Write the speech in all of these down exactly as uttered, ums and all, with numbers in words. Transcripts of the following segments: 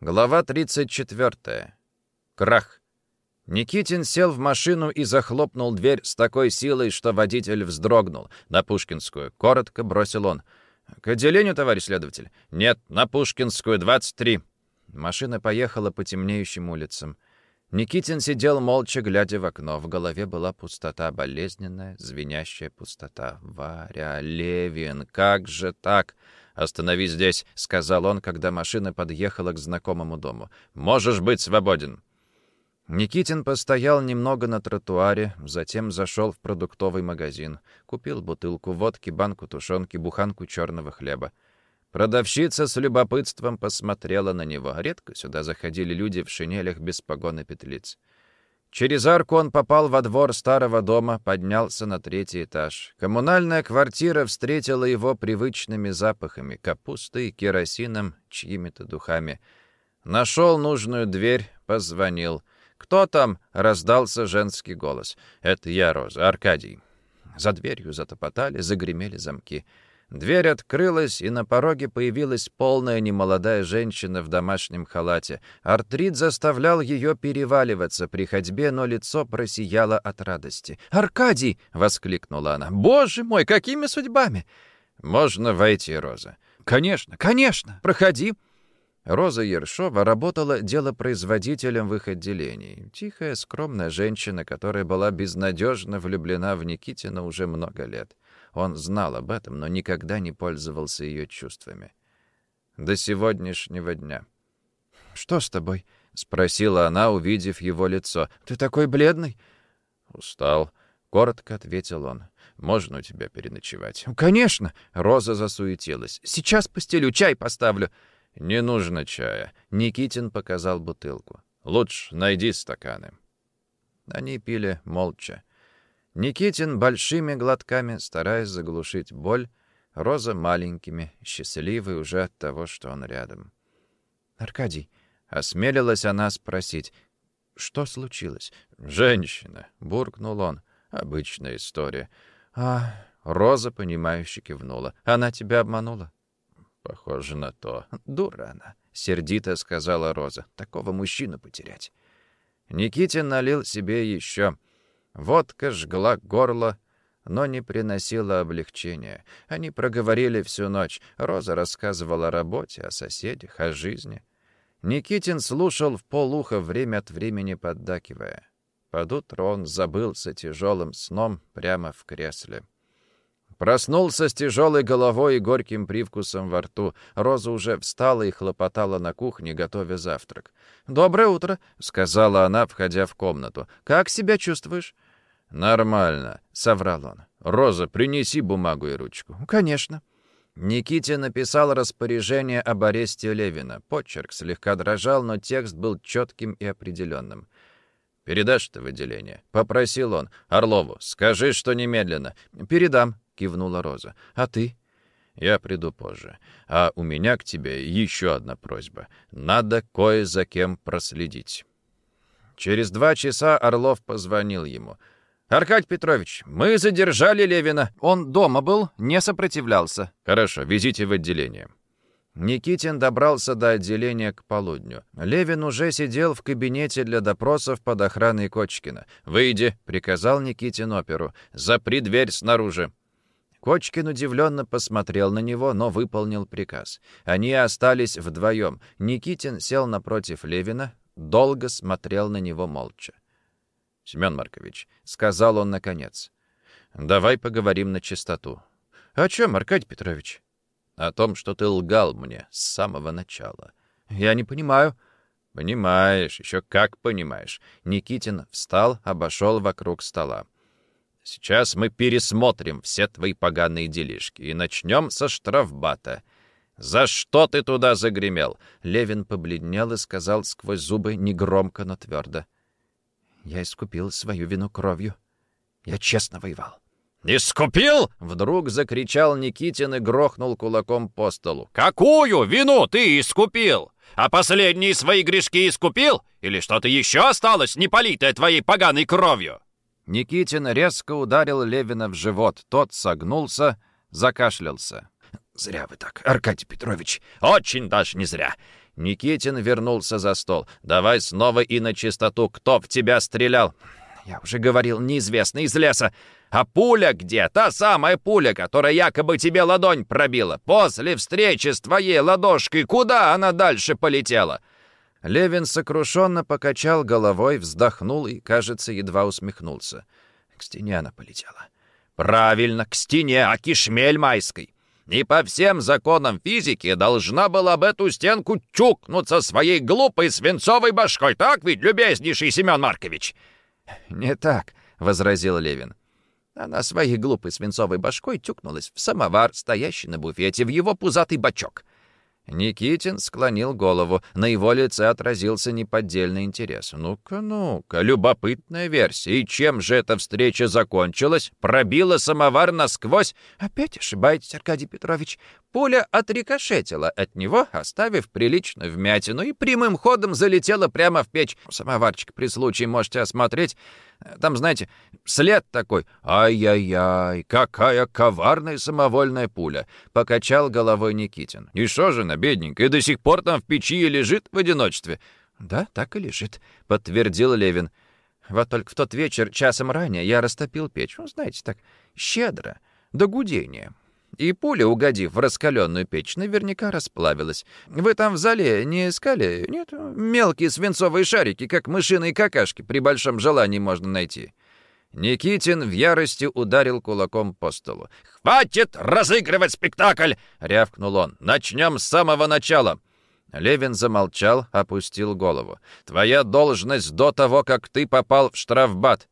Глава тридцать четвёртая. Крах. Никитин сел в машину и захлопнул дверь с такой силой, что водитель вздрогнул. «На Пушкинскую», — коротко бросил он. «К отделению, товарищ следователь?» «Нет, на Пушкинскую, двадцать три». Машина поехала по темнеющим улицам. Никитин сидел молча, глядя в окно. В голове была пустота, болезненная, звенящая пустота. «Варя, Левин, как же так?» «Остановись здесь», — сказал он, когда машина подъехала к знакомому дому. «Можешь быть свободен». Никитин постоял немного на тротуаре, затем зашел в продуктовый магазин. Купил бутылку водки, банку тушенки, буханку черного хлеба. Продавщица с любопытством посмотрела на него. Редко сюда заходили люди в шинелях без погон и петлиц. Через арку он попал во двор старого дома, поднялся на третий этаж. Коммунальная квартира встретила его привычными запахами, капустой, керосином, чьими-то духами. Нашел нужную дверь, позвонил. «Кто там?» — раздался женский голос. «Это я, Роза, Аркадий». За дверью затопотали, загремели замки. Дверь открылась, и на пороге появилась полная немолодая женщина в домашнем халате. Артрит заставлял ее переваливаться при ходьбе, но лицо просияло от радости. «Аркадий!» — воскликнула она. «Боже мой, какими судьбами!» «Можно войти, Роза?» «Конечно, конечно! Проходи!» Роза Ершова работала делопроизводителем в их отделении. Тихая, скромная женщина, которая была безнадежно влюблена в Никитина уже много лет. Он знал об этом, но никогда не пользовался ее чувствами. До сегодняшнего дня. «Что с тобой?» — спросила она, увидев его лицо. «Ты такой бледный?» «Устал», — коротко ответил он. «Можно у тебя переночевать?» «Конечно!» — Роза засуетилась. «Сейчас постелю, чай поставлю». «Не нужно чая», — Никитин показал бутылку. «Лучше найди стаканы». Они пили молча. Никитин большими глотками, стараясь заглушить боль, Роза маленькими, счастливой уже от того, что он рядом. «Аркадий», — осмелилась она спросить, — «что случилось?» «Женщина», — буркнул он, — «обычная история». «А...» — Роза, понимающе кивнула. «Она тебя обманула?» «Похоже на то». «Дура она», — сердито сказала Роза. «Такого мужчину потерять». Никитин налил себе еще. Водка жгла горло, но не приносила облегчения. Они проговорили всю ночь. Роза рассказывала о работе, о соседях, о жизни. Никитин слушал вполуха, время от времени поддакивая. Под утро он забылся тяжелым сном прямо в кресле. Проснулся с тяжелой головой и горьким привкусом во рту. Роза уже встала и хлопотала на кухне, готовя завтрак. «Доброе утро», — сказала она, входя в комнату. «Как себя чувствуешь?» «Нормально», — соврал он. «Роза, принеси бумагу и ручку». «Конечно». Никитин написал распоряжение об аресте Левина. Почерк слегка дрожал, но текст был четким и определенным. «Передашь ты в отделение?» — попросил он. «Орлову, скажи, что немедленно». «Передам», — кивнула Роза. «А ты?» «Я приду позже. А у меня к тебе еще одна просьба. Надо кое за кем проследить». Через два часа Орлов позвонил ему. «Аркадий Петрович, мы задержали Левина. Он дома был, не сопротивлялся». «Хорошо, везите в отделение». Никитин добрался до отделения к полудню. Левин уже сидел в кабинете для допросов под охраной Кочкина. «Выйди», — приказал Никитин оперу. «Запри дверь снаружи». Кочкин удивленно посмотрел на него, но выполнил приказ. Они остались вдвоем. Никитин сел напротив Левина, долго смотрел на него молча. «Семен Маркович», — сказал он наконец, — «давай поговорим на чистоту». «О чем, Аркадий Петрович?» «О том, что ты лгал мне с самого начала». «Я не понимаю». «Понимаешь, еще как понимаешь». Никитин встал, обошел вокруг стола. «Сейчас мы пересмотрим все твои поганые делишки и начнем со штрафбата. За что ты туда загремел?» Левин побледнел и сказал сквозь зубы негромко, но твердо. «Я искупил свою вину кровью. Я честно воевал». «Искупил?» — вдруг закричал Никитин и грохнул кулаком по столу. «Какую вину ты искупил? А последние свои грешки искупил? Или что-то еще осталось, не политое твоей поганой кровью?» Никитин резко ударил Левина в живот. Тот согнулся, закашлялся. «Зря вы так, Аркадий Петрович». «Очень даже не зря. Никитин вернулся за стол. «Давай снова и на чистоту. Кто в тебя стрелял?» «Я уже говорил, неизвестный из леса. А пуля где? Та самая пуля, которая якобы тебе ладонь пробила. После встречи с твоей ладошкой куда она дальше полетела?» Левин сокрушенно покачал головой, вздохнул и, кажется, едва усмехнулся. К стене она полетела. «Правильно, к стене, а кишмель майской. И по всем законам физики должна была об эту стенку чукнуться своей глупой свинцовой башкой. Так ведь, любезнейший Семен Маркович?» «Не так», — возразил Левин. Она своей глупой свинцовой башкой тюкнулась в самовар, стоящий на буфете, в его пузатый бачок. Никитин склонил голову. На его лице отразился неподдельный интерес. «Ну-ка, ну-ка, любопытная версия. И чем же эта встреча закончилась? Пробила самовар насквозь?» «Опять ошибаетесь, Аркадий Петрович. Пуля отрикошетила от него, оставив приличную вмятину, и прямым ходом залетела прямо в печь. Самоварчик при случае можете осмотреть. Там, знаете, след такой. Ай-яй-яй, какая коварная самовольная пуля!» — покачал головой Никитин. «И что же она, бедненькая, до сих пор там в печи и лежит в одиночестве?» «Да, так и лежит», — подтвердил Левин. «Вот только в тот вечер, часом ранее, я растопил печь. Ну, знаете, так щедро, до гудения. И пуля, угодив в раскаленную печь, наверняка расплавилась. Вы там в зале не искали? Нет? Мелкие свинцовые шарики, как мышиные какашки, при большом желании можно найти». Никитин в ярости ударил кулаком по столу. «Хватит разыгрывать спектакль!» — рявкнул он. «Начнем с самого начала!» Левин замолчал, опустил голову. «Твоя должность до того, как ты попал в штрафбат».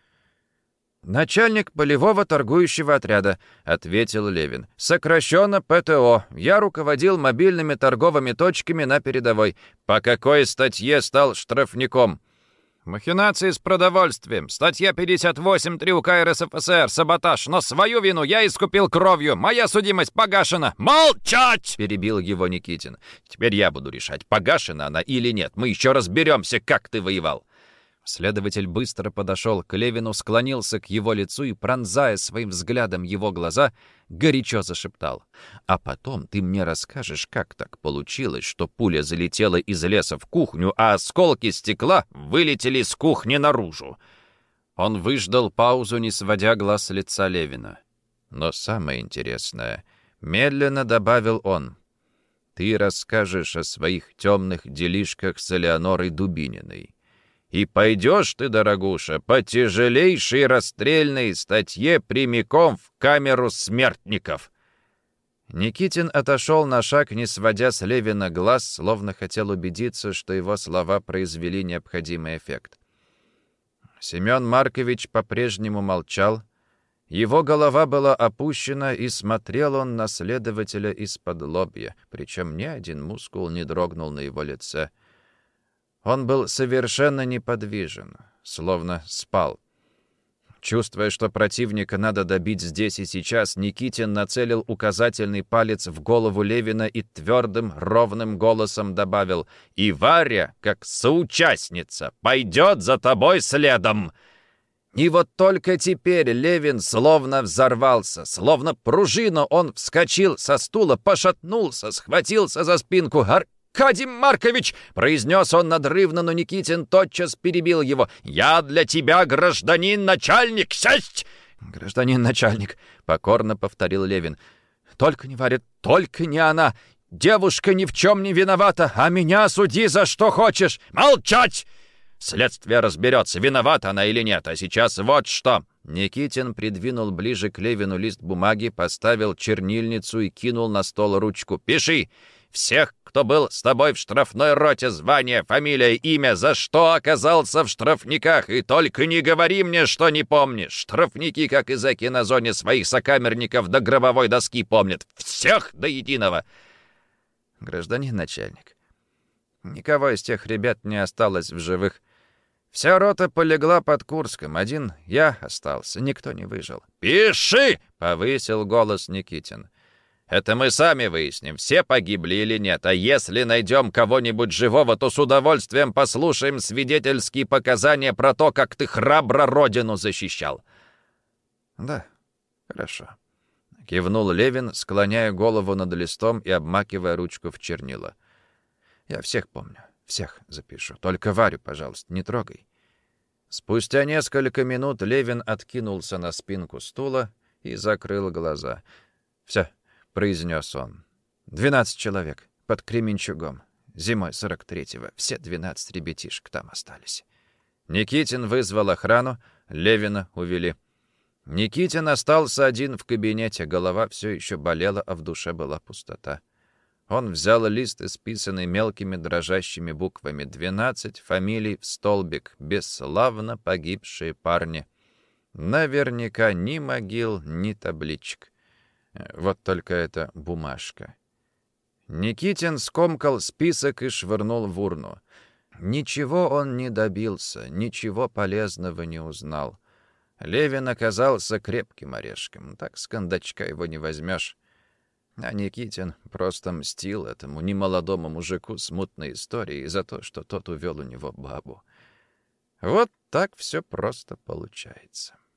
«Начальник полевого торгующего отряда», — ответил Левин. «Сокращенно ПТО. Я руководил мобильными торговыми точками на передовой. По какой статье стал штрафником?» «Махинации с продовольствием. Статья пятьдесят восемь три УК РСФСР. Саботаж. Но свою вину я искупил кровью. Моя судимость погашена». «Молчать!» — перебил его Никитин. «Теперь я буду решать, погашена она или нет. Мы еще разберемся, как ты воевал». Следователь быстро подошел к Левину, склонился к его лицу и, пронзая своим взглядом его глаза, горячо зашептал. «А потом ты мне расскажешь, как так получилось, что пуля залетела из леса в кухню, а осколки стекла вылетели с кухни наружу». Он выждал паузу, не сводя глаз с лица Левина. «Но самое интересное, медленно добавил он, ты расскажешь о своих темных делишках с Элеонорой Дубининой. И пойдешь ты, дорогуша, по тяжелейшей расстрельной статье прямиком в камеру смертников». Никитин отошел на шаг, не сводя с Левина глаз, словно хотел убедиться, что его слова произвели необходимый эффект. Семен Маркович по-прежнему молчал. Его голова была опущена, и смотрел он на следователя из-под лобья, причем ни один мускул не дрогнул на его лице. Он был совершенно неподвижен, словно спал. Чувствуя, что противника надо добить здесь и сейчас, Никитин нацелил указательный палец в голову Левина и твердым, ровным голосом добавил: «И Варя, как соучастница, пойдет за тобой следом!» И вот только теперь Левин словно взорвался, словно пружина он вскочил со стула, пошатнулся, схватился за спинку. «Аркадий Маркович!» — произнес он надрывно, но Никитин тотчас перебил его. «Я для тебя гражданин-начальник! Сесть!» «Гражданин-начальник!» — покорно повторил Левин. «Только не Варя, только не она! Девушка ни в чем не виновата, а меня суди за что хочешь!» «Молчать! Следствие разберется, виновата она или нет, а сейчас вот что!» Никитин придвинул ближе к Левину лист бумаги, поставил чернильницу и кинул на стол ручку. «Пиши! Всех, кто был с тобой в штрафной роте, звание, фамилия, имя, за что оказался в штрафниках, и только не говори мне, что не помнишь. Штрафники, как и зэки на зоне, своих сокамерников до гробовой доски помнят. Всех до единого!» «Гражданин начальник, никого из тех ребят не осталось в живых. Вся рота полегла под Курском, один я остался, никто не выжил». «Пиши!» — повысил голос Никитин. «Это мы сами выясним, все погибли или нет, а если найдем кого-нибудь живого, то с удовольствием послушаем свидетельские показания про то, как ты храбро родину защищал». «Да, хорошо», — кивнул Левин, склоняя голову над листом и обмакивая ручку в чернила. Я всех помню. Всех запишу. Только Варю, пожалуйста, не трогай». Спустя несколько минут Левин откинулся на спинку стула и закрыл глаза. «Все», — произнес он. «Двенадцать человек. Под Кременчугом. Зимой сорок третьего. Все двенадцать ребятишек там остались». Никитин вызвал охрану. Левина увели. Никитин остался один в кабинете. Голова все еще болела, а в душе была пустота. Он взял лист, исписанный мелкими дрожащими буквами. Двенадцать фамилий в столбик. Бесславно погибшие парни. Наверняка ни могил, ни табличек. Вот только эта бумажка. Никитин скомкал список и швырнул в урну. Ничего он не добился, ничего полезного не узнал. Левин оказался крепким орешком. Так с кондачка его не возьмешь. А Никитин просто мстил этому немолодому мужику смутной историей за то, что тот увел у него бабу. Вот так все просто получается.